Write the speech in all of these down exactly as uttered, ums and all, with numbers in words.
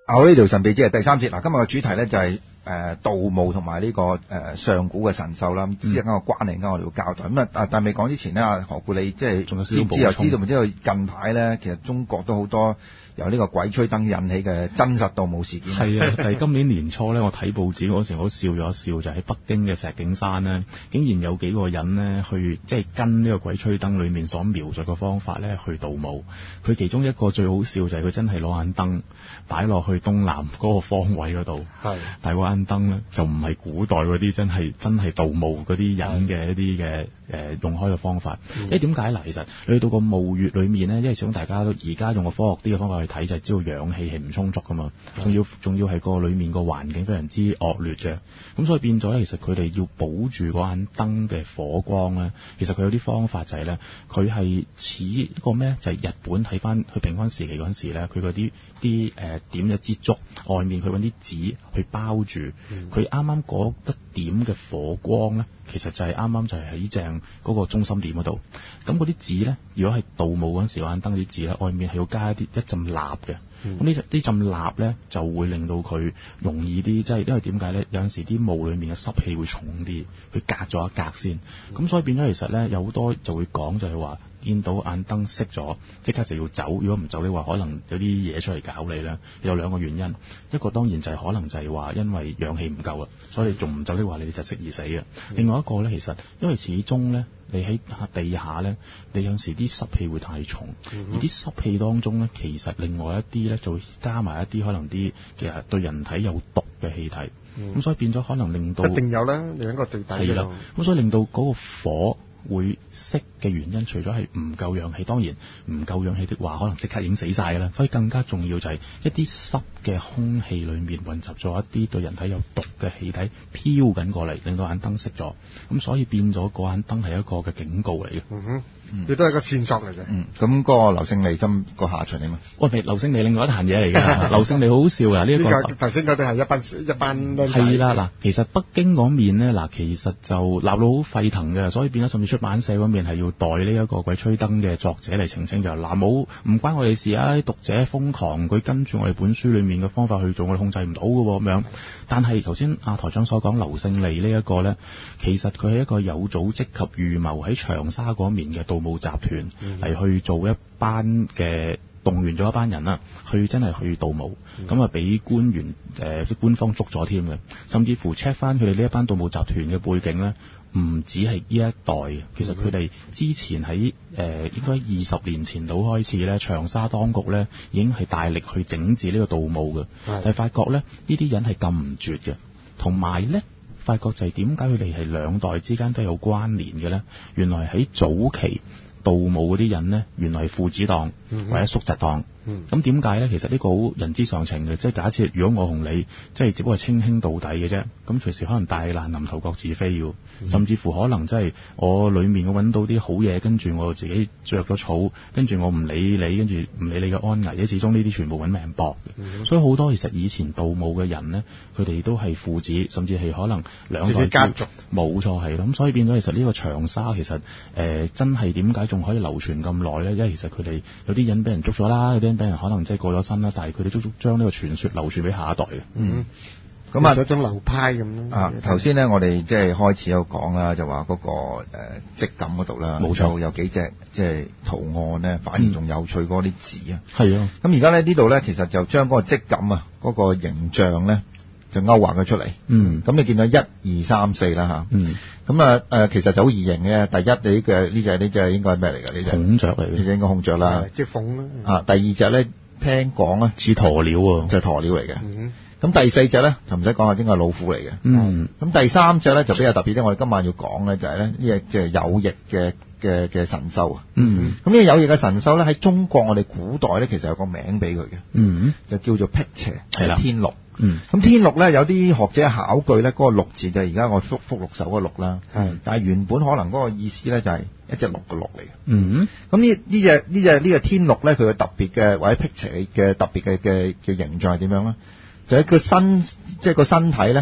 我呢條神秘之夜第三節嗱，今日嘅主題咧就係誒盜墓同埋呢個誒、呃、上古嘅神獸啦，之間個關係，而家我哋要交代咁啊。但但未講之前呢，何故你即係仲有知唔知又知道唔知道近排咧，其實中國都好多由呢個鬼吹燈引起嘅真實盜墓事件。 係啊，就係今年年初咧，我睇報紙嗰時，我笑咗一笑，就喺、是、北京嘅石景山咧，竟然有幾個人咧去即係跟呢個鬼吹燈裏面所描述嘅方法咧去盜墓。佢其中一個最好笑就係佢真係攞眼燈擺落去東南嗰個方位嗰度，係，但係嗰眼燈咧就唔係古代嗰啲真係真係盜墓嗰啲人嘅一啲嘅誒用開嘅方法。因為點解嗱？其實你去到個墓穴裏面咧，因為想大家都而家用個科學啲嘅方法去睇，就係知道氧氣係唔充足噶嘛，仲要仲要係個裏面個環境非常之惡劣嘅，咁所以變咗咧，其實佢哋要保住嗰眼燈嘅火光咧，其實佢有啲方法就係咧，佢係似一個咩？就係、是、日本睇翻去平安時期嗰陣時咧，佢嗰啲啲誒點一支燭，外面佢揾啲紙去包住，佢啱啱嗰一點嘅火光咧，其實就係啱啱就係喺正嗰個中心點嗰度。咁嗰啲紙咧，如果係盜墓嗰陣時嗰眼燈啲紙咧，外面係要加一啲一陣蠟嘅。咁呢啲陣蠟咧就會令到佢容易啲，即係因為點解咧？有陣時啲墓裏面嘅濕氣會重啲，佢隔咗一格先。咁、嗯、所以變咗其實咧，有好多就會講就係話，見到眼燈熄咗，即刻就要走。如果唔走的話，可能有啲嘢出嚟搞你咧。有兩個原因，一個當然就係可能就係話因為氧氣唔夠啊，所以你仲唔走的話，你就適宜死嘅。另外一個咧，其實因為始終咧，你喺地下咧，你有陣時啲濕氣會太重，嗯、而啲濕氣當中咧，其實另外一啲咧就會加埋一啲可能啲其實對人體有毒嘅氣體，咁、嗯、所以變咗可能令到一定有啦，另一個地底係啦， 咁所以令到嗰個火會熄嘅原因，除咗係唔夠氧氣，當然唔夠氧氣的話，可能即刻已經死晒㗎啦。所以更加重要就係一啲濕嘅空氣裏面混雜咗一啲對人體有毒嘅氣體飄緊過嚟，令到眼燈熄咗。咁所以變咗個眼燈係一個嘅警告嚟嘅。 嗯哼，亦都係個線索嚟嘅。 嗯，咁嗰個劉勝利針個下場點啊？ 喂，劉勝利另外一壇嘢嚟㗎。劉勝利好好笑㗎，呢一個頭先嗰啲係一班一班係啦嗱，其實北京嗰面咧嗱，其實就鬧到好沸騰嘅，所以變咗甚至出版社嗰邊係要代呢一個鬼吹燈嘅作者嚟澄清，就嗱冇唔關我哋事啊！讀者瘋狂，佢跟住我哋本書裏面嘅方法去做，我哋控制唔到嘅咁樣。但係頭先阿台長所講劉勝利呢一個咧，其實佢係一個有組織及預謀喺長沙嗰面嘅盜墓集團嚟、嗯、去做一班嘅動員咗一班人啦，去真係去盜墓，咁啊俾官員誒啲、呃、官方捉咗添嘅，甚至乎 check 翻佢哋呢一班盜墓集團嘅背景咧。唔止係呢一代，其實佢哋之前喺誒、呃、應該二十年前到開始咧，長沙當局咧已經係大力去整治呢個盜墓嘅，但係發覺咧呢啲人係禁唔絕嘅，同埋咧發覺就係點解佢哋係兩代之間都有關聯嘅咧？原來喺早期盜墓嗰啲人咧，原來係父子檔、嗯、或者叔侄檔。咁點解咧？其實呢個好人之常情嘅，即係假設如果我同你即係只不過係稱兄道弟嘅啫，咁隨時可能大難臨頭各自飛嘅、嗯，甚至乎可能即係我裡面我揾到啲好嘢，跟住我自己着咗草，跟住我唔理你，跟住唔理你嘅安危，始終呢啲全部揾命搏嘅、嗯。所以好多其實以前盜墓嘅人咧，佢哋都係父子，甚至係可能兩代家族。 冇錯係咁，所以變咗其實呢個長沙其實誒、呃、真係點解仲可以流傳咁耐咧？因為其實佢哋有啲人俾人捉咗啦，有啲俾人可能即係過咗身啦，但係佢哋足足將呢個傳說流傳俾下一代嘅。嗯， 咁啊， 有種流派咁咯。啊， 頭先咧，我哋即係開始有講啦，就話嗰、那個誒織錦嗰度啦，冇、呃、錯，有幾隻即係圖案咧，反而仲有趣過啲字啊。係啊，咁而家咧呢度咧，其實就將嗰個織錦啊，嗰、那個形象咧就勾畫咗出嚟。嗯，咁你見到一二三四啦吓。嗯，咁啊誒，其實就好易認嘅。第一，你嘅呢隻呢隻應該係咩嚟㗎？呢隻孔雀嚟嘅，呢隻應該孔雀啦。即係鳳啦。啊，第二隻咧。聽講咧似鴕鳥喎，就係鴕鳥嚟嘅。咁、嗯、第四隻咧就唔使講啦，應該係老虎嚟嘅。嗯，咁第三隻咧就比較特別啲，我哋今晚要講咧就係咧呢隻即係有翼嘅嘅嘅神獸啊。嗯，咁呢個有翼嘅神獸咧喺中國我哋古代咧其實有個名俾佢嘅。嗯，就叫做辟邪，係啦，天鹿。嗯，咁天鹿咧有啲學者考據咧嗰個鹿字就係而家我福福祿壽嗰個鹿啦。係，但係原本可能嗰個意思咧就係一隻鹿嘅鹿嚟嘅。嗯，咁呢呢隻呢隻呢個天鹿咧佢嘅特別嘅或者辟邪嘅特別嘅嘅嘅形象係點樣咧？就喺個身即係個身體咧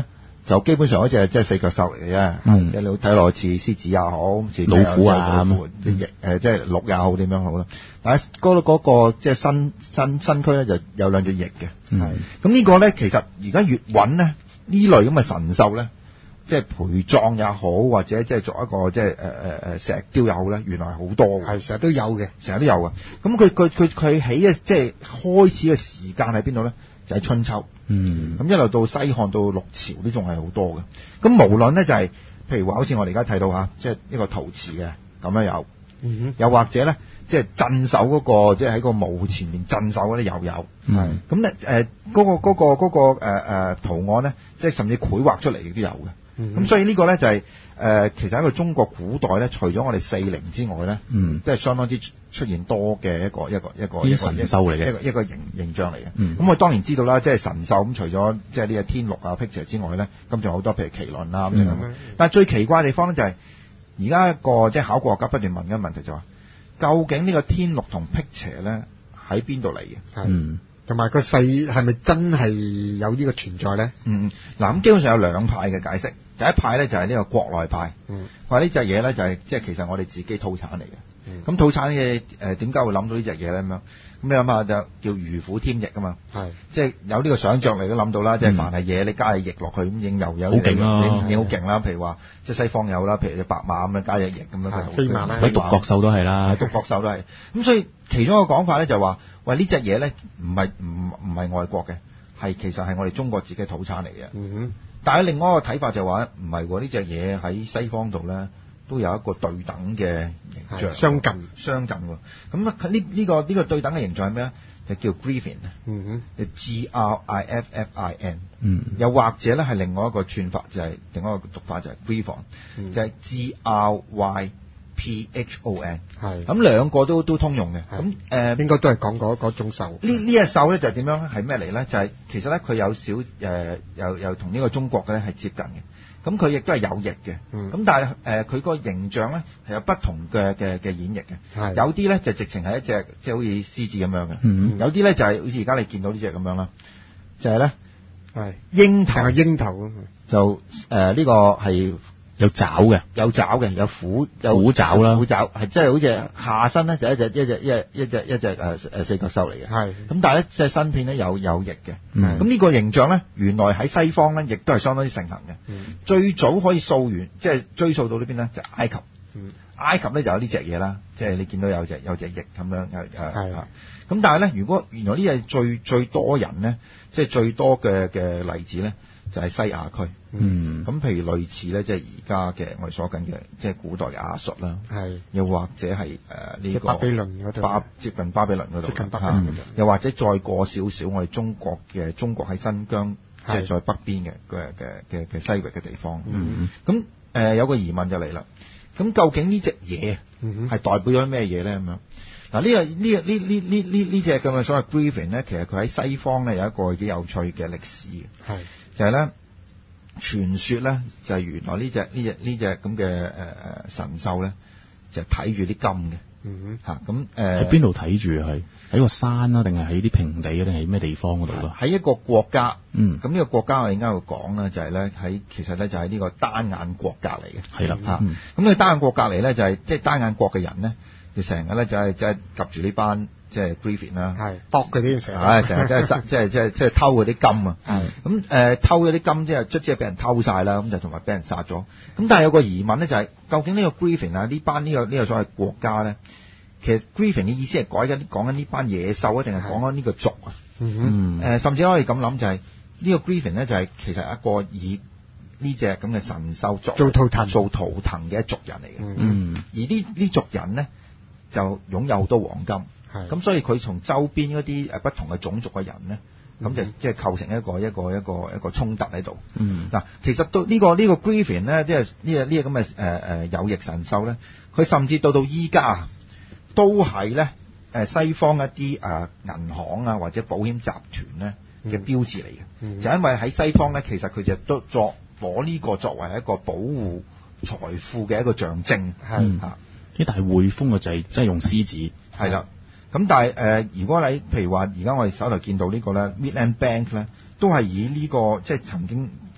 就基本上嗰隻即係四腳獸嚟嘅啫， 嗯、 即係你睇落似獅子也好，似老虎啊， 即係誒即係鹿也好點樣好啦。但係嗰嗰個即係身身身軀咧就有兩隻翼嘅， 係咁呢個咧其實而家越揾咧呢類咁嘅神獸咧，即係陪葬也好，或者即係作一個即係誒誒誒石雕也好咧，原來係好多嘅， 係成日都有嘅， 成日都有嘅。咁佢佢佢佢起嘅即係開始嘅時間喺邊度咧？就係、是、春秋， 嗯， 咁一路到西漢到六朝都仲係好多嘅。咁無論咧就係、是、譬如話好似我哋而家睇到嚇，即係一個陶瓷嘅咁樣有， 嗯、 又或者咧即係鎮守嗰、那個即係喺個墓前面鎮守嗰啲又有， 係咁咧誒嗰個嗰、那個嗰、那個誒、呃、圖案咧，即係甚至繪畫出嚟亦都有嘅。咁、嗯、所以呢個咧就係、是、誒、呃、其實喺個中國古代咧，除咗我哋四靈之外咧，嗯，即係相當之出現多嘅一個一個一個一個神獸嚟嘅一個一個形形象嚟嘅。咁、 嗯、 我當然知道啦，即係神獸咁，除咗即係呢個天鹿啊、辟邪之外咧，咁仲有好多譬如麒麟啦咁樣。嗯、但係最奇怪嘅地方咧就係而家一個即係考古學家不斷問嘅問題就話、是，究竟呢個天鹿同辟邪咧喺邊度嚟嘅？ 嗯。 同埋個勢係咪真係有呢個存在咧？ 嗯，嗱咁基本上有兩派嘅解釋。第一派咧就係呢個國內派， 嗯， 話呢隻嘢咧就係即係其實我哋自己土產嚟嘅。咁、嗯、土產嘅誒點解會諗到呢隻嘢咧咁樣？咁你諗下就叫如虎添翼啊嘛，係即係有呢個想像力都諗到啦。即、嗯、係、就是、凡係嘢你加隻翼落去咁，應又有好勁啦， 已經好勁啦。譬如話即係西方有啦，譬如隻白馬咁樣加隻翼咁樣， 飛馬啦， 喺獨角獸都係啦， 獨角獸都係。咁所以其中一個講法咧就話、是，喂呢隻嘢咧唔係唔唔係外國嘅，係其實係我哋中國自己土產嚟嘅。 嗯哼。但係另外一個睇法就話唔係喎，呢隻嘢喺西方度咧都有一個對等嘅形象， 相近相近喎。咁啊呢呢個呢、呢個對等嘅形象係咩咧？就叫 Griffin， 嗯哼 ，G R I F F I N， 嗯， 又或者咧係另外一個串法，就係、是、另外一個讀法就係 Griffon，、嗯、就係 G R Y P H O N， 係咁兩個都都通用嘅。咁誒、呃、應該都係講嗰嗰種獸。呢呢隻獸咧就係點樣咧？係咩嚟咧？就係、是、其實咧佢有少誒、呃、又又同呢個中國嘅咧係接近嘅。咁佢亦都係有翼嘅。咁、嗯、但係誒佢個形象咧係有不同嘅嘅嘅演繹嘅。有啲咧就直情係一隻即係好似獅子咁樣嘅、嗯。有啲咧就係、是、好似而家你見到呢隻咁樣啦，就係咧係鷹頭。係鷹頭就誒呢、呃這個係。 有爪嘅， 有爪嘅，有虎，有虎爪啦， 虎爪係即係好似下身咧就一隻一隻一隻一隻一隻誒誒四腳獸嚟嘅，係咁但係咧即係身片咧有有翼嘅，咁呢個形象咧原來喺西方咧亦都係相當之盛行嘅、嗯，最早可以溯源即係追溯到呢邊咧就係、埃及，嗯、埃及咧就有呢隻嘢啦，即係你見到有隻有隻翼咁樣誒誒，咁但係咧如果原來呢隻最最多人咧即係最多嘅嘅例子咧。就係、是、西亞區，嗯，咁譬如類似咧，即係而家嘅我哋所緊嘅，即係古代嘅亞述啦，係，又或者係誒呢個巴比倫嗰度，巴接近巴比倫嗰度，接近巴比倫嗰度，又或者再過少少，我哋中國嘅中國喺新疆，即係在北邊嘅嘅嘅嘅嘅西域嘅地方，嗯，咁誒、呃、有個疑問就嚟啦，咁究竟呢隻嘢係代表咗咩嘢咧？咁樣嗱，呢個呢個呢呢呢呢呢隻咁嘅所謂 Griffin 咧，其實佢喺西方咧有一個幾有趣嘅歷史嘅，係。就係、是、咧，傳說咧就係、是、原來呢隻呢隻呢隻咁嘅誒誒神獸咧，就睇住啲金嘅，嗯嚇咁誒喺邊度睇住？係喺個山啊，定係喺啲平地啊，定係咩地方嗰度咯？ 喺一個國家，嗯，咁呢個國家我哋而家會講咧，就係咧喺其實咧就係呢個單眼國隔離嘅，係啦嚇。咁、嗯、呢個單眼國隔離咧就係即係單眼國嘅人咧，就成日咧就係即係及住呢班。即係 Griffin 啦，係搏嗰啲成日， 係成日即係即係即係即係偷嗰啲金啊！咁誒、呃、偷嗰啲金即係即係俾人偷晒啦，咁就同埋俾人殺咗。咁但係有個疑問咧、就係，就係究竟呢個 Griffin 啊呢班呢、呢個呢、呢個所謂國家咧，其實 Griffin 嘅意思係改緊講緊呢班野獸啊，定係講緊呢個族啊？嗯誒、呃，甚至可以咁諗就係、係、呢個 Griffin 咧就係其實一個以呢隻咁嘅神獸作做圖騰做圖騰嘅一族人嚟嘅。嗯，而呢呢族人咧就擁有好多黃金。咁所以佢從周邊嗰啲誒不同嘅種族嘅人咧，咁、嗯、就即係構成一個一個一個一個衝突喺度。嗯，嗱，其實到、這個這個、呢個呢個 Griffin 咧，即係呢個呢個咁嘅誒誒有翼神獸咧，佢甚至到到依家都係咧誒西方一啲誒銀行啊或者保險集團咧嘅標誌嚟嘅、嗯。就因為喺西方咧，其實佢就都作攞呢個作為一個保護財富嘅一個象徵。係嚇， 啲大匯豐嘅就係即係用獅子。係啦。 咁但係誒、呃，如果你譬如話，而家我哋手頭見到個呢個咧 Midland Bank 咧，都係以呢、這個即係曾經誒、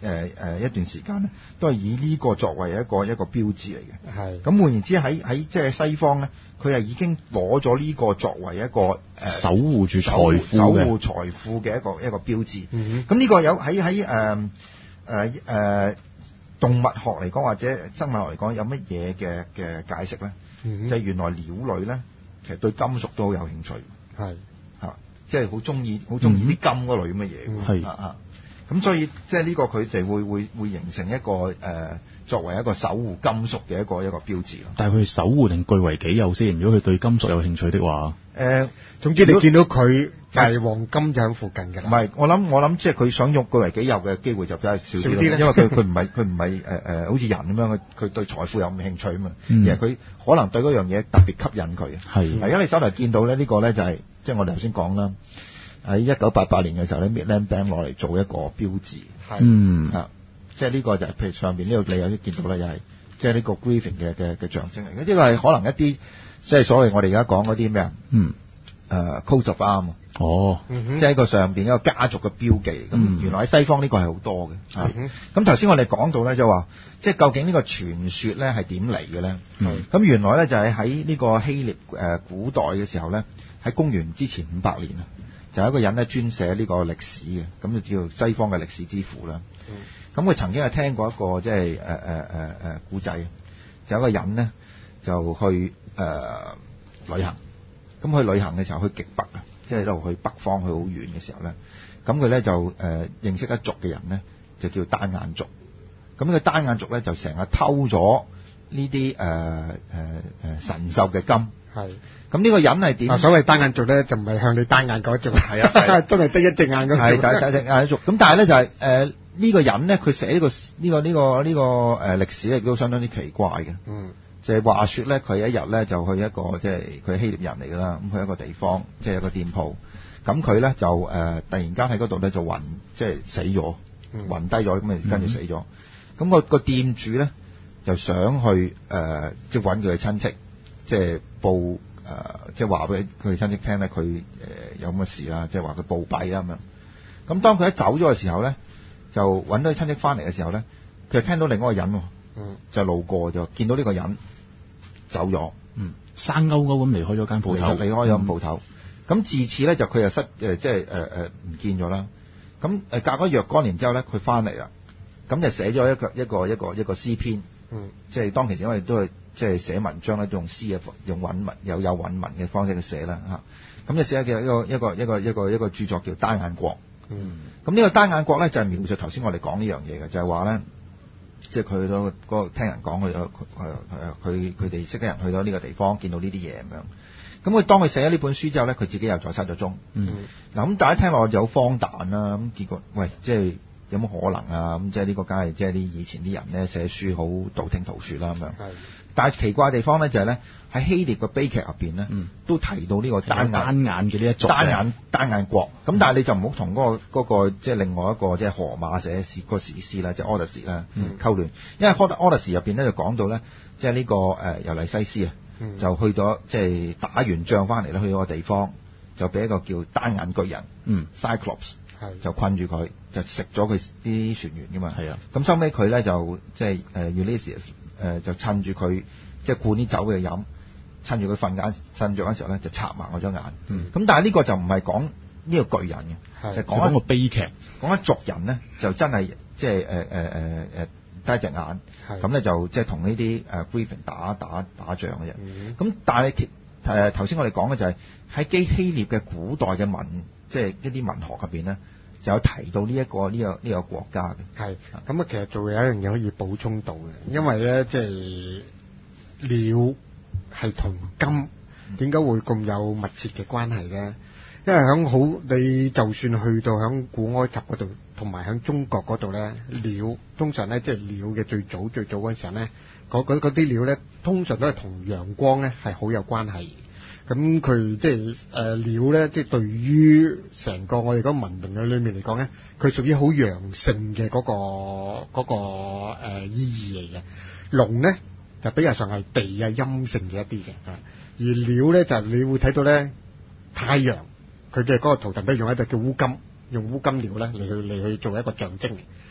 誒誒一段時間咧，都係以呢個作為一個一個標誌嚟嘅。 係。 咁換言之，喺喺即係西方咧，佢係已經攞咗呢個作為一個誒、呃、 守護住財富守護財富嘅一個一個標誌。 嗯咁呢個有喺喺誒誒誒動物學嚟講或者生物學嚟講有乜嘢嘅嘅解釋咧？ 嗯、 就係、原來鳥類咧，其實對金屬都好有興趣。 係嚇，即係好中意好中意啲金嗰類咁嘅嘢。 係啊啊！咁所以即係呢個佢哋會會會形成一個誒、呃、作為一個守護金屬嘅一個一個標誌咯。 但係佢守護定據為己有先？如果佢對金屬有興趣的話， 誒、呃， 總之你見到佢就係黃金就喺附近㗎啦。 唔係，我諗我諗即係佢想用據為己有嘅機會就比較少啲啦。因為佢佢唔係佢唔係誒誒好似人咁樣，佢佢對財富有咁興趣啊嘛。 嗯、 而係佢可能對嗰樣嘢特別吸引佢。 係。 嗱，因為你手頭見到咧，呢個咧就係即係我哋頭先講啦。喺一九八八年嘅時候咧 Midland Bank 攞嚟做一個標誌， 嗯啊，即係呢個就係、是、譬如上邊呢度你有啲見到咧，又係即係呢個 grieving 嘅嘅嘅象徵嚟嘅。呢個係可能一啲即係所謂我哋而家講嗰啲咩啊？ 嗯， 誒 coat of arms 哦， 即係一個上邊一個家族嘅標記。咁、嗯、原來喺西方呢個係好多嘅。咁頭先我哋講到咧就話，即係究竟呢個傳說咧係點嚟嘅咧？咁、嗯、原來咧就係喺呢個希臘誒古代嘅時候咧，喺公元之前五百年啊。就有一個人咧專寫呢個歷史嘅，咁就叫西方嘅歷史之父啦。咁、嗯、佢曾經係聽過一個即係誒誒誒誒古仔，就有一個人咧就去誒、呃、旅行，咁去旅行嘅時候去極北啊，即係一路去北方去好遠嘅時候咧，咁佢咧就誒、呃、認識一族嘅人咧，就叫單眼族。咁呢個單眼族咧就成日偷咗呢啲誒誒誒神獸嘅金。係。咁呢個人係點？ 所謂單眼族咧，就唔係向你單眼嗰種，係啊，係真係得一隻眼嗰種。 係第第隻眼族。咁但係咧就係誒呢個人咧，佢寫呢個呢個呢個呢個誒歷史咧，亦都相當之奇怪嘅。嗯。就係話説咧，佢一日咧就去一個即係佢係希臘人嚟㗎啦，咁去一個地方，即係一個店鋪。咁佢咧就誒、呃、突然間喺嗰度咧就暈，即係死咗，暈低咗，咁啊跟住死咗。咁個個店主咧就想去誒即係揾佢嘅親戚，即係報。誒、呃，即係話俾佢親戚聽咧，佢誒、呃、有咁嘅事啦，即係話佢暴斃啦咁樣。咁當佢一走咗嘅時候咧，就揾到佢親戚翻嚟嘅時候咧，佢就聽到另外一個人，嗯，就路過就見到呢個人走咗，嗯， 生勾勾咁離開咗間鋪頭， 離開咗鋪頭。咁、嗯、自此咧就佢又失誒、呃，即係誒誒唔見咗啦。咁誒隔咗若干年之後咧，佢翻嚟啦，咁就寫咗一個一個一個一個詩篇，嗯，即係當其時因為都係。即係寫文章咧，用詩嘅用韻文有有韻文嘅方式去寫啦嚇。咁就寫嘅一個一個一個一個一個著作叫《單眼國》。嗯。咁呢個單眼國咧就係描述頭先我哋講呢樣嘢嘅，就係話咧，即係佢去到嗰個聽人講，去咗佢佢哋識得人去到呢個地方，見到呢啲嘢咁樣。咁佢當佢寫咗呢本書之後咧，佢自己又再失咗蹤。嗯。嗱咁大家聽落就好荒誕啦。咁結果喂，即係有冇可能啊？咁即係呢個梗係即係啲以前啲人咧寫書好道聽途說啦咁樣。係。但係奇怪嘅地方咧，就係咧喺希臘嘅悲劇入邊咧，都提到呢個單眼單眼嘅呢一族單眼單眼國。咁、嗯、但係你就唔好同嗰個嗰、嗰個即係另外一個即係荷馬寫史嗰個史詩啦，即係 Odyssey 啦溝亂。因為 Odyssey 入邊咧就講到咧，即係呢個誒尤利西斯啊，就去咗即係打完仗翻嚟咧，去咗個地方就俾一個叫單眼巨人、嗯、Cyclops 就困住佢，就食咗佢啲船員噶嘛。係啊。咁收尾佢咧就即係誒 Ulysses。誒、呃、就趁住佢即係灌啲酒俾佢飲，趁住佢瞓緊瞓着嗰時候咧，就插埋我張眼。嗯。咁但係呢個就唔係講呢個巨人嘅，就講、是、一個悲劇，講一族人咧就真係即係誒誒誒誒得一隻眼，咁咧就即係同呢啲誒 grieving 打打打仗嘅啫。咁、嗯、但係誒頭先我哋講嘅就係喺基希臘嘅古代嘅文，即、就、係、是、一啲文學入邊咧。就有提到呢、這、一個呢、這個呢、這個國家嘅，係咁啊！其實做有一樣嘢可以補充到嘅，因為咧即係鳥係同金點解會咁有密切嘅關係咧？因為響好你就算去到響古埃及嗰度，同埋響中國嗰度咧，鳥通常咧即係鳥嘅最早最早嗰陣時候咧，嗰嗰啲鳥咧通常都係同陽光咧係好有關係。咁佢即係誒鳥咧，即係對於成個我哋嗰個文明嘅裏面嚟講咧，佢屬於好陽性嘅嗰個嗰個誒意義嚟嘅。龍咧就比較上係地啊陰性嘅一啲嘅，而鳥咧就你會睇到咧太陽佢嘅嗰個圖騰都用一隻叫烏金，用烏金鳥咧嚟去嚟去做一個象徵嘅。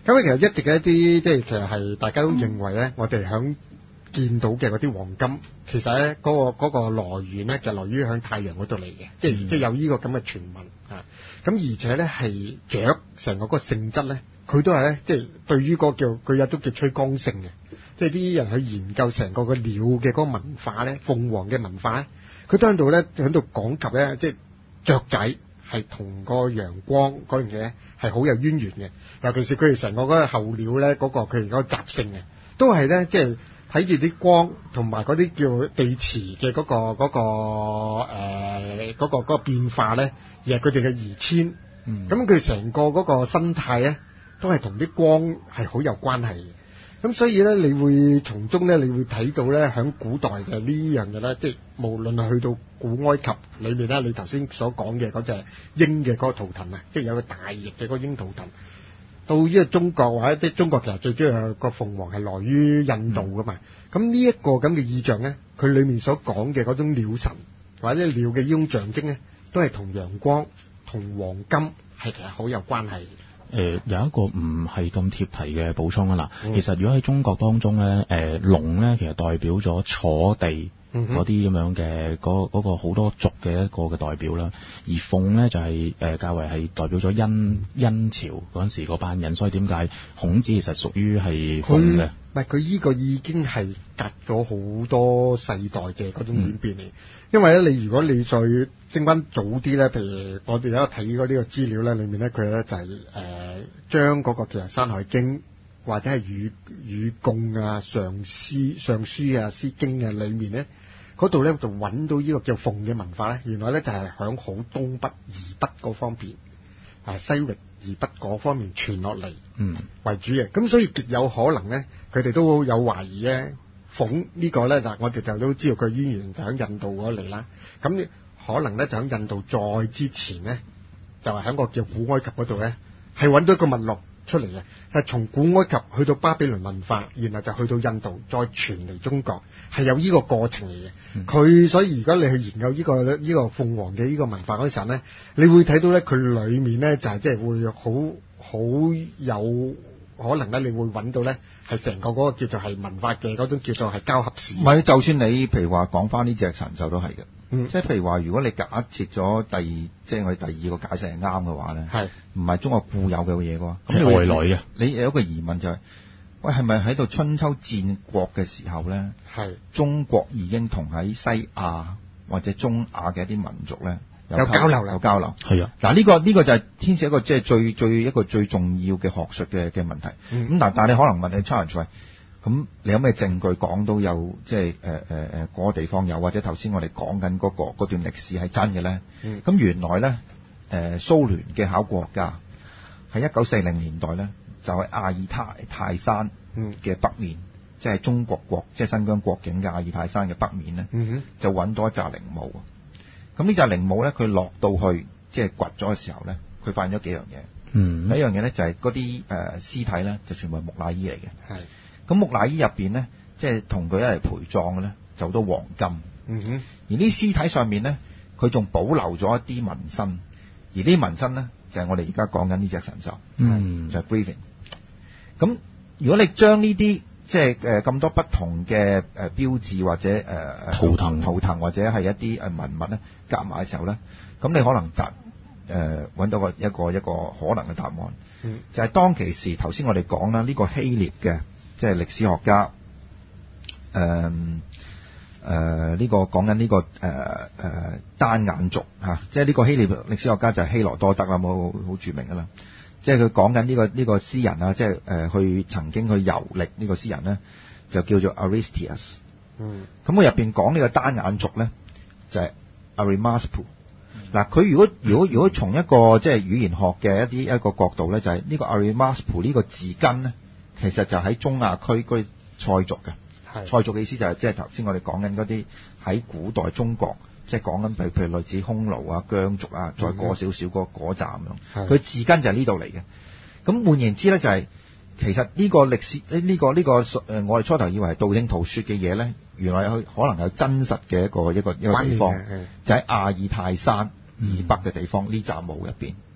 咁其實一直嘅一啲即係其實係大家都認為咧，我哋響見到嘅嗰啲黃金，其實咧嗰個嗰個來源咧就來於響太陽嗰度嚟嘅，即係即係有呢個咁嘅傳聞啊。咁而且咧係雀成個嗰個性質咧，佢都係咧即係對於個叫佢有都叫趨光性嘅，即係啲人去研究成個個鳥嘅嗰個文化咧，鳳凰嘅文化咧，佢都喺度咧喺度講及咧，即係雀仔係同個陽光嗰樣嘢係好有淵源嘅，尤其是佢哋成個嗰個候鳥咧嗰個佢哋嗰個習性嘅，都係咧即係睇住啲光同埋嗰啲叫地磁嘅嗰個嗰個誒嗰個嗰個變化咧，而係佢哋嘅移遷。咁佢成個嗰個生態咧，都係同啲光係好有關係嘅。咁所以咧，你會從中咧，你會睇到咧，喺古代嘅呢樣嘢咧，即係無論係去到古埃及裏面咧，你頭先所講嘅嗰隻鷹嘅嗰個圖騰啊，即係有個大翼嘅嗰個鷹圖騰。到呢個中國或者即係中國其實最主要個鳳凰係來於印度噶嘛，咁呢一個咁嘅意象咧，佢裏面所講嘅嗰種鳥神或者鳥嘅呢種象徵咧，都係同陽光同黃金係其實好有關係。 誒、呃、有一個唔係咁貼題嘅補充啊嗱，其實如果喺中國當中咧，誒、呃、龍咧其實代表咗楚地嗰啲咁樣嘅嗰嗰個好多族嘅一個嘅代表啦，而鳳咧就係、是、誒、呃、較為係代表咗殷殷朝嗰陣時嗰班人，所以點解孔子其實屬於係鳳嘅？ 唔係佢依個已經係隔咗好多世代嘅嗰種演變嚟、嗯，因為咧你如果你再升翻早啲咧，譬如我哋有睇過呢個資料咧，裏面咧佢咧就係、是、誒、呃、將嗰個其實《山海經》或者係禹禹貢啊、尚書、尚書啊、詩經啊裏面咧，嗰度咧就揾到呢個叫鳳嘅文化咧，原來咧就係響好東北夷北嗰方面，啊西域夷北嗰方面傳落嚟為主嘅，咁、嗯、所以極有可能咧，佢哋都有懷疑咧，鳳呢個咧，嗱我哋就都知道佢淵源就喺印度嗰嚟啦，咁可能咧就喺印度再之前咧，就係喺個叫古埃及嗰度咧，係揾到一個脈絡出嚟嘅，係從古埃及去到巴比倫文化，然後就去到印度，再傳嚟中國，係有呢個過程嚟嘅。佢、嗯、所以如果你去研究呢、這個呢、這個鳳凰嘅呢個文化嗰陣咧，你會睇到咧佢裏面咧就係即係會好好有可能咧，你會揾到咧係成個嗰個叫做係文化嘅嗰種叫做係交合史。 唔係，就算你譬如話講翻呢隻神獸都係嘅。嗯，即係譬如話，如果你假設咗第二，即係我哋第二個解釋係啱嘅話咧，係唔係中國固有嘅嘢嘅話，咁外來嘅。 你有一個疑問就係、是，喂，係咪喺度春秋戰國嘅時候咧，係中國已經同喺西亞或者中亞嘅一啲民族咧有， 有交流， 有交流， 係啊。 嗱、這、呢個呢、這個就係牽涉一個即係最最一個最重要嘅學術嘅嘅問題。咁、嗯、但但係你可能問你 challenge 咁你有咩證據講到有即係誒誒誒嗰個地方有，或者頭先我哋講緊嗰個嗰段歷史係真嘅咧？咁、嗯、原來咧誒蘇聯嘅考古學家喺一九四零年代咧，就喺阿爾泰泰山嘅北面，嗯、即係中國國即係新疆國境嘅阿爾泰山嘅北面咧、嗯，就揾到一紮陵墓。咁呢紮陵墓咧，佢落到去即係掘咗嘅時候咧，佢發現咗幾樣嘢。嗯，第一樣嘢咧就係嗰啲誒屍體咧，就全部係木乃伊嚟嘅。係。咁木乃伊入邊咧，即係同佢一齊陪葬嘅咧，就好多黃金。嗯哼。而呢屍體上面咧，佢仲保留咗一啲紋身，而呢啲紋身咧，就係、是、我哋而家講緊呢隻神獸。嗯。就係、是、Griffin。咁如果你將呢啲即係誒咁多不同嘅誒、呃、標誌或者誒、呃、圖騰、圖騰或者係一啲誒文物咧夾埋嘅時候咧，咁你可能答誒揾到個一個一個可能嘅答案。嗯。就係、是、當其時頭先我哋講啦，呢、這個希臘嘅。即係歷史學家，誒誒呢個講緊呢個誒誒、呃、單眼族嚇、啊，即係呢個希臘歷史學家就係希羅多德啦，冇好著名噶啦。即係佢講緊呢個呢、這個詩人啊，即係誒、呃、去曾經去遊歷呢個詩人咧，就叫做 Aristeas。嗯。咁佢入邊講呢個單眼族咧，就係、是、Arimaspu。嗱、嗯，佢如果如果如果從一個即係語言學嘅一啲一個角度咧，就係、是、呢個 Arimaspu 呢個字根咧。其實就喺中亞區嗰啲塞族嘅，塞族嘅意思就係即係頭先我哋講緊嗰啲喺古代中國，即係講緊譬如譬如類似匈奴啊、羌族啊，再過少少嗰嗰站咁。佢字根就係呢度嚟嘅。咁換言之咧，就係、是、其實呢個歷史呢呢、這個呢、這個誒、呃，我哋初頭以為係道聽途說嘅嘢咧，原來有可能有真實嘅一個一個一個地方，就喺阿爾泰山以北嘅地方呢、嗯、站墓入邊。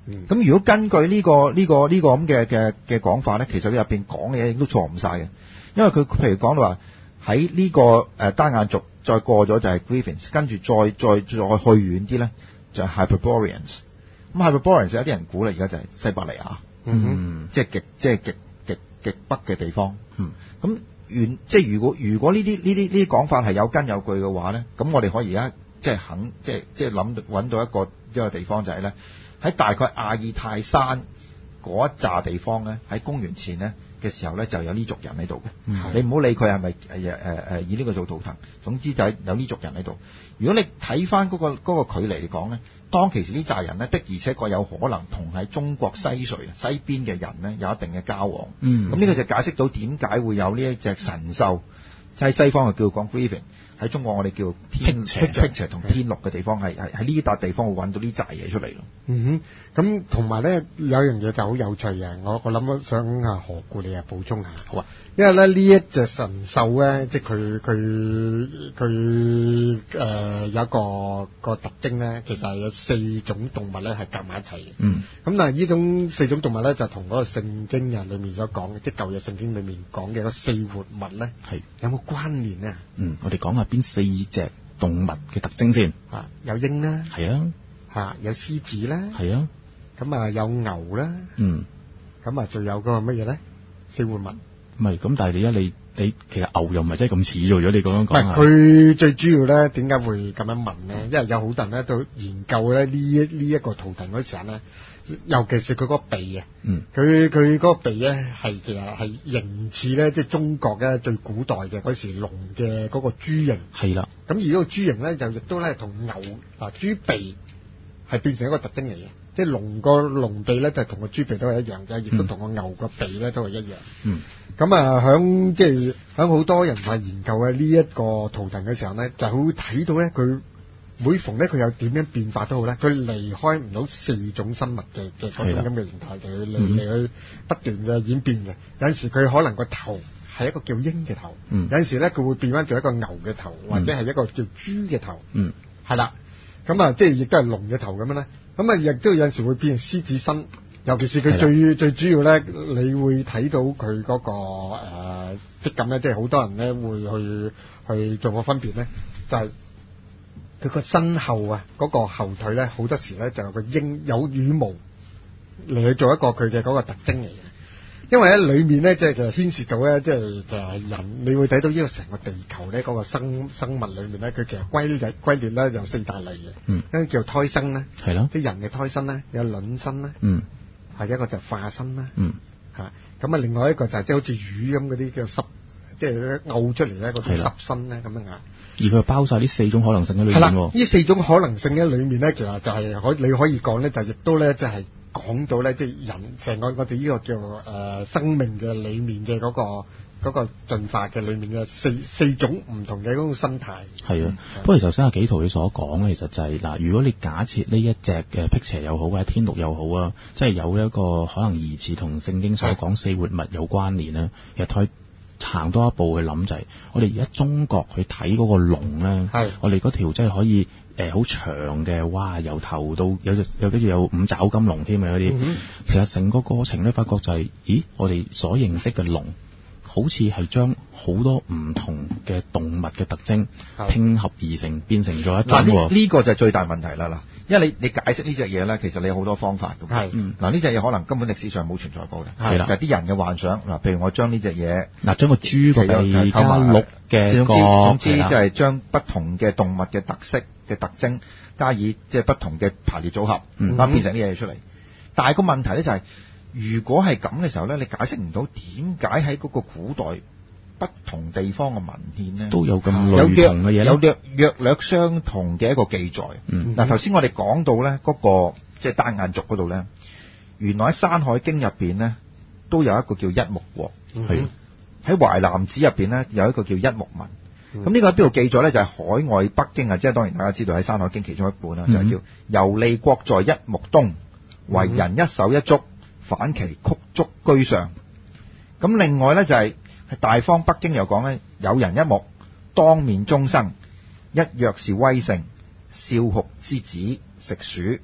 咁、嗯、如果根據呢、呢個呢、呢個呢、呢個咁嘅嘅嘅講法咧，其實佢入邊講嘅嘢都錯唔晒嘅，因為佢譬如講到話喺呢個誒單眼族再過咗就係 Griffins， 跟住再再再去遠啲咧就係 Hyperboreans。咁 Hyperboreans 有啲人估啦，而家就係西伯利亞， 嗯哼， 即係極即係極極極北嘅地方。 嗯， 咁原即係如果如果呢啲呢啲呢啲講法係有根有據嘅話咧，咁我哋可以而家即係肯即係即係諗揾到一個一個地方就係咧喺大概阿爾泰山嗰一紮地方咧，喺公元前咧嘅時候咧就有呢族人喺度嘅。 嗯、 你唔好理佢係咪誒誒誒以呢個做圖騰，總之就係有呢族人喺度。如果你睇翻嗰個嗰、嗰個距離嚟講咧，當其時呢紮人咧的而且確有可能同喺中國西陲西邊嘅人咧有一定嘅交往。 嗯， 咁呢個就解釋到點解會有呢一隻神獸，就喺西方就叫講 Griffin， 喺中國我哋叫天闢同天祿嘅地方，係係喺呢笪地方會揾到呢紮嘢出嚟咯。 嗯哼，咁同埋咧有樣嘢就好有趣嘅，我我諗想啊何故你啊補充下。 好啊， 因為咧呢一隻神獸咧，即係佢佢佢誒有一個個特徵咧，其實係有四種動物咧係夾埋一齊嘅。 嗯。 咁但係呢種四種動物咧，就同嗰個聖經啊裏面所講嘅，即係舊約聖經裏面講嘅嗰四活物咧，係有冇關聯咧？ 嗯，我哋講下邊四隻動物嘅特徵先。 啊，有鷹啦。 係啊。 嚇，有獅子啦。 係啊。 咁啊有牛啦。 嗯。 咁啊仲有個乜嘢咧？四活物。 唔係，咁但係你一你你其實牛又唔係真係咁似喎，如果你咁樣講。 唔係，佢最主要咧點解會咁樣問咧？因為有好多人咧都研究咧呢一呢一個圖騰嗰時候咧，尤其是佢嗰個鼻啊， 嗯， 佢佢嗰個鼻咧係其實係形似咧即係中國咧最古代嘅嗰時龍嘅嗰個豬形。 係啦。 咁而呢個豬形咧就亦都咧同牛嗱豬鼻係變成一個特徵嚟嘅。即係龍個龍鼻咧，就同個豬鼻都係一樣嘅，亦都同個牛個鼻咧都係一樣。 嗯。 咁啊，響即係響好多人係研究嘅呢一個圖騰嘅時候咧，就會睇到咧佢每逢咧佢有點樣變化都好咧，佢離開唔到四種生物嘅嘅嗰種咁嘅形態嘅嚟嚟去不斷嘅演變嘅。有陣時佢可能個頭係一個叫鷹嘅頭， 嗯、 有陣時咧佢會變翻做一個牛嘅頭，或者係一個叫豬嘅頭。 嗯， 係啦。咁啊，即係亦都係龍嘅頭咁樣咧。咁啊，亦都有陣時會變成獅子身，尤其是佢最最主要咧，你會睇到佢嗰、那個誒質感咧，即係好多人咧會去去做個分別咧，就係佢個身後啊，嗰、那個後腿咧，好多時咧就有個鷹有羽毛嚟去做一個佢嘅嗰個特徵嚟嘅。因為喺裏面咧，即係其實牽涉到咧，即係其實人，你會睇到呢個成個地球咧，嗰、那個生生物裏面咧，佢其實歸列歸列咧有四大類嘅。 嗯， 一個叫胎生咧， 係咯， 即係人嘅胎生咧，有卵生咧， 嗯， 係一個就化身啦， 嗯， 嚇，咁啊，另外一個就係即係好似魚咁嗰啲叫濕，即係嘔出嚟咧嗰種濕身咧咁樣啊。 而佢包晒呢四種可能性喺裏面喎。係啦， 呢四種可能性喺裏面咧，其實就係可你可以講咧，就亦都咧，即係。講到咧，即係人成個我哋呢個叫誒、呃、生命嘅裏面嘅嗰、那個嗰、那個進化嘅裏面嘅四四種唔同嘅嗰種生態。係啊， 不過頭先阿紀陶你所講咧，其實就係、是、嗱，如果你假設呢一隻嘅辟邪又好或者天祿又好啊，即係有一個可能疑似同聖經所講四活物有關聯咧，其實佢行多一步去諗就係、是，我哋而家中國去睇嗰個龍咧，我哋嗰條即係可以。誒好、呃、長嘅，哇！由頭到有隻有啲有五爪金龍添啊嗰啲，嗯、其實成個過程咧，發覺就係、是，咦？我哋所認識嘅龍，好似係將好多唔同嘅動物嘅特徵拼合而成，變成咗一種。嗱呢呢個就係最大問題啦嗱，因為你你解釋呢隻嘢咧，其實你有好多方法嘅。係，嗱呢隻嘢可能根本歷史上冇存在過嘅，係啦，就係啲人嘅幻想。嗱，譬如我將呢隻嘢， 嗱將個豬個鼻加鹿嘅個， 總之就係將不同嘅動物嘅特色嘅特徵加以即係不同嘅排列組合，咁、嗯、變成啲嘢出嚟。但係個問題咧就係、是，如果係咁嘅時候咧，你解釋唔到點解喺嗰個古代不同地方嘅文獻咧都有咁類同嘅嘢， 有略約略相同嘅一個記載。嗱頭先我哋講到咧嗰、那個即係、就是、單眼族嗰度咧，原來喺《山海經》入邊咧都有一個叫一目國，係喺《淮南子》入邊咧有一個叫一目文。咁呢、嗯、個喺邊度記載咧？就係、是、海外北京啊，即係當然大家知道喺《山海經》其中一本啦，嗯、就係叫遊利國在一目東，為人一手一足，反其曲足居上。咁另外咧就係、是、大方北京又講咧，有人一目，當面終生，一躍是威盛，少酷之子食鼠，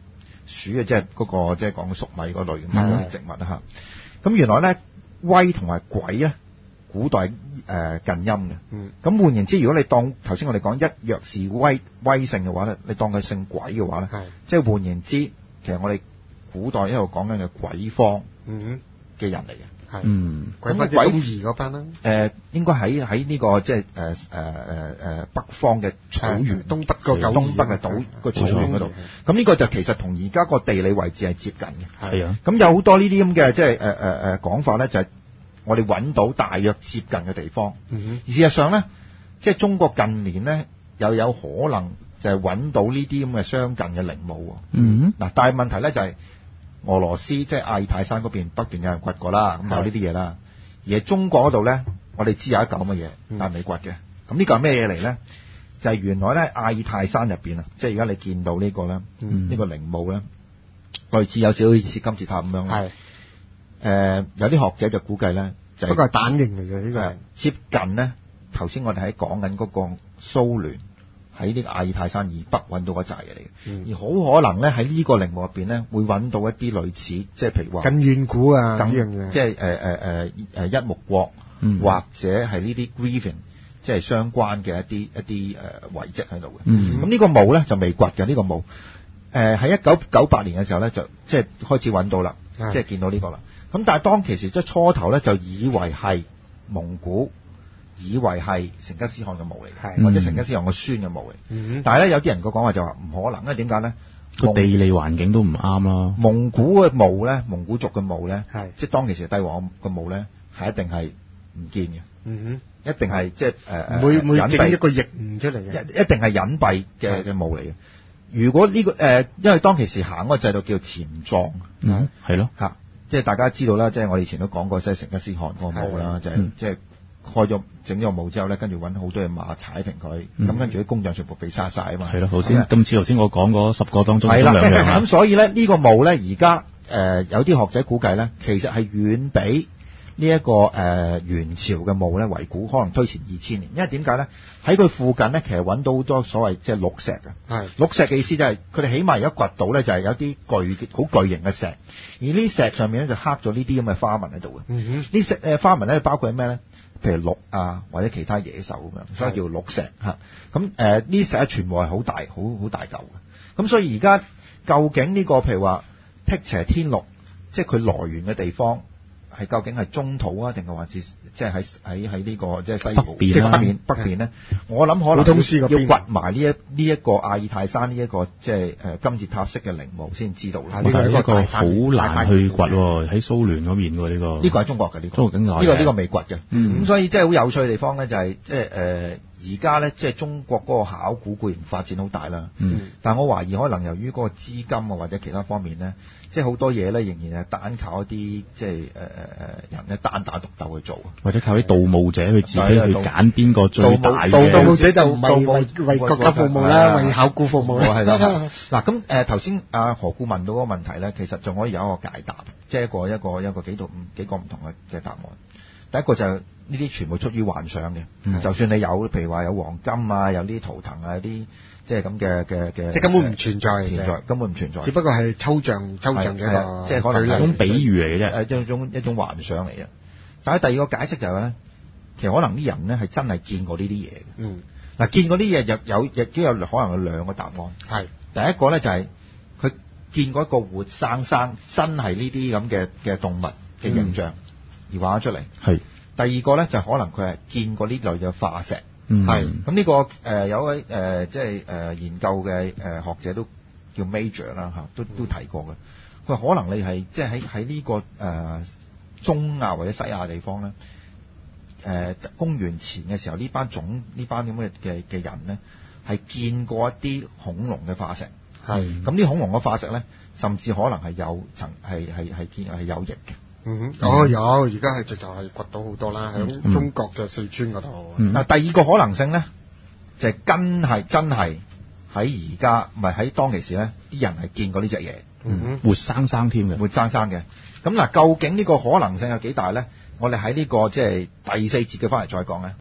鼠啊，即係嗰個即係講粟米嗰類咁嘅植物啦嚇。咁原來咧威同埋鬼咧，古代誒、呃、近音嘅。嗯。咁換言之，如果你當頭先我哋講一若是威威姓嘅話咧，你當佢姓鬼嘅話咧，即係換言之，其實我哋古代一路講緊嘅鬼方嘅人嚟嘅。係。嗯。咁鬼兒嗰班啦。誒、呃，應該喺喺呢個即係誒誒誒誒北方嘅草原，東北個東北嘅島個草原嗰度。咁呢個就其實同而家個地理位置係接近嘅。係啊。咁有好多呢啲咁嘅即係誒誒誒講法咧，就係、是、我哋揾到大約接近嘅地方。嗯、而事實上咧，即係中國近年咧又有可能就係揾到呢啲咁嘅相近嘅陵墓。嗯。嗱，但係問題咧就係、是。俄羅斯即係阿爾泰山嗰邊不斷有人掘過啦，咁有呢啲嘢啦。而係中國嗰度咧，我哋知有一嚿咁嘅嘢，但係未掘嘅。咁呢個係咩嘢嚟咧？就係、是、原來咧阿爾泰山入邊啊，即係而家你見到呢、這個咧，呢、嗯這個陵墓咧，類似有少少似金字塔咁樣。係。誒、呃，有啲學者就估計咧，就係、是、不過係蛋形嚟嘅呢個，接近咧頭先我哋喺講緊嗰個蘇聯。喺呢個阿爾泰山以北揾到嗰扎嘢嚟嘅，嗯、而好可能咧喺呢個陵墓入邊咧會揾到一啲類似，即係譬如話更遠古啊，咁樣嘅，即係誒誒誒誒一木國，嗯、或者係呢啲 grieving，即係相關嘅一啲一啲誒遺跡喺度嘅。咁呢、嗯、個墓咧就未掘嘅，呢、這個墓誒喺一九九八年嘅時候咧就即係開始揾到啦，即係見到呢個啦。咁但係當其時即係初頭咧就以為係蒙古。以為係成吉思汗嘅墓嚟嘅，或者成吉思汗個孫嘅墓嚟。嗯、但係咧有啲人個講話就話唔可能，因為點解咧？個地理環境都唔啱啦。蒙古嘅墓咧，蒙古族嘅墓咧，即係當其時帝王嘅墓咧，係一定係唔見嘅。嗯哼，一定係即係誒，每每整一個翼唔出嚟嘅，一一定係隱蔽嘅嘅墓嚟嘅。如果呢、這個誒、呃，因為當其時行嗰個制度叫潛葬，嗯，係咯嚇，即係大家知道啦，即係我哋以前都講過，即係成吉思汗個墓啦，就係、是、即係。開咗整咗個墓之後咧，跟住揾好多嘅馬踩平佢，咁、嗯、跟住啲工匠全部被殺晒啊嘛。係咯，頭先今次頭先我講嗰十個當中，係啦，咁所以咧呢、呢個墓咧，而家誒有啲學者估計咧，其實係遠比呢、這、一個誒、呃、元朝嘅墓咧為古，可能推前二千年。因為點解咧？喺佢附近咧，其實揾到好多所謂即係綠石嘅。係綠石嘅意思就係佢哋起碼而家掘到咧，就係有啲巨好巨型嘅石，而呢石上面咧就刻咗呢啲咁嘅花紋喺度嘅。嗯哼，呢石誒花紋咧包括咩咧？譬如鹿啊，或者其他野獸咁樣，所以叫綠石嚇。咁誒呢石咧全部係好大、好好大嚿嘅。咁所以而家究竟呢、這個譬如話辟邪天鹿，即係佢來源嘅地方係究竟係中土啊，定係還是即係喺喺喺呢個即係西部即係北面北邊咧？我諗可能要掘埋呢一呢一個阿爾泰山呢、這、一個即係誒金字塔式嘅陵墓先知道啦。呢、這個一個好難去掘喎，喺蘇聯嗰邊喎呢個。呢個係中國嘅呢、這個，中國境內呢、這個呢、這個未掘嘅。咁、嗯、所以即係好有趣嘅地方咧、就是，就係即係誒而家咧，即係中國嗰個考古固然發展好大啦。嗯。但係我懷疑可能由於嗰個資金啊或者其他方面咧，即係好多嘢咧仍然係單靠一啲即係誒誒誒人咧單打獨鬥去做，或者靠啲盜墓者去自己去揀邊個最大嘅。盜盜墓者就唔係為為國家服務啦，為考古服務啦。係啦。嗱咁誒頭先阿何故問到嗰個問題咧，其實仲可以有一個解答，即係一個一個一個幾度幾個唔同嘅嘅答案。第一個就係呢啲全部出於幻想嘅，嗯、就算你有譬如話有黃金啊，有啲圖騰啊，有啲即係咁嘅嘅嘅，即係根本唔存在嘅，存在根本唔存在，只不過係抽象抽象嘅一個，即係可能係一種比喻嚟嘅啫，誒一種一種幻想嚟嘅。但係第二個解釋就係咧，其實可能啲人咧係真係見過呢啲嘢嘅。嗯，嗱見過啲嘢有有亦都有可能有兩個答案。係第一個咧就係佢見過一個活生生真係呢啲咁嘅嘅動物嘅形象。嗯而畫咗出嚟，係第二個咧就可能佢係見過呢類嘅化石，係咁呢個誒、呃、有一位誒、呃、即係誒、呃、研究嘅誒、呃、學者都叫 Major 啦嚇，都都提過嘅。佢話可能你係即係喺喺呢個誒、呃、中亞或者西亞地方咧，誒、呃、公元前嘅時候呢班種呢班咁嘅嘅嘅人咧係見過一啲恐龍嘅化石，係咁啲恐龍嘅化石咧，甚至可能係有層係係係見係有翼嘅。嗯哼，哦有，而家係直頭係掘到好多啦，喺、嗯、中國嘅四川嗰度。嗱、嗯，第二個可能性咧，就係、是、真係真係喺而家，唔係喺當其時咧，啲人係見過呢隻嘢，嗯哼，活生生添嘅，活生生嘅。咁嗱，究竟呢個可能性有幾大咧？我哋喺呢個即係第四節嘅翻嚟再講咧。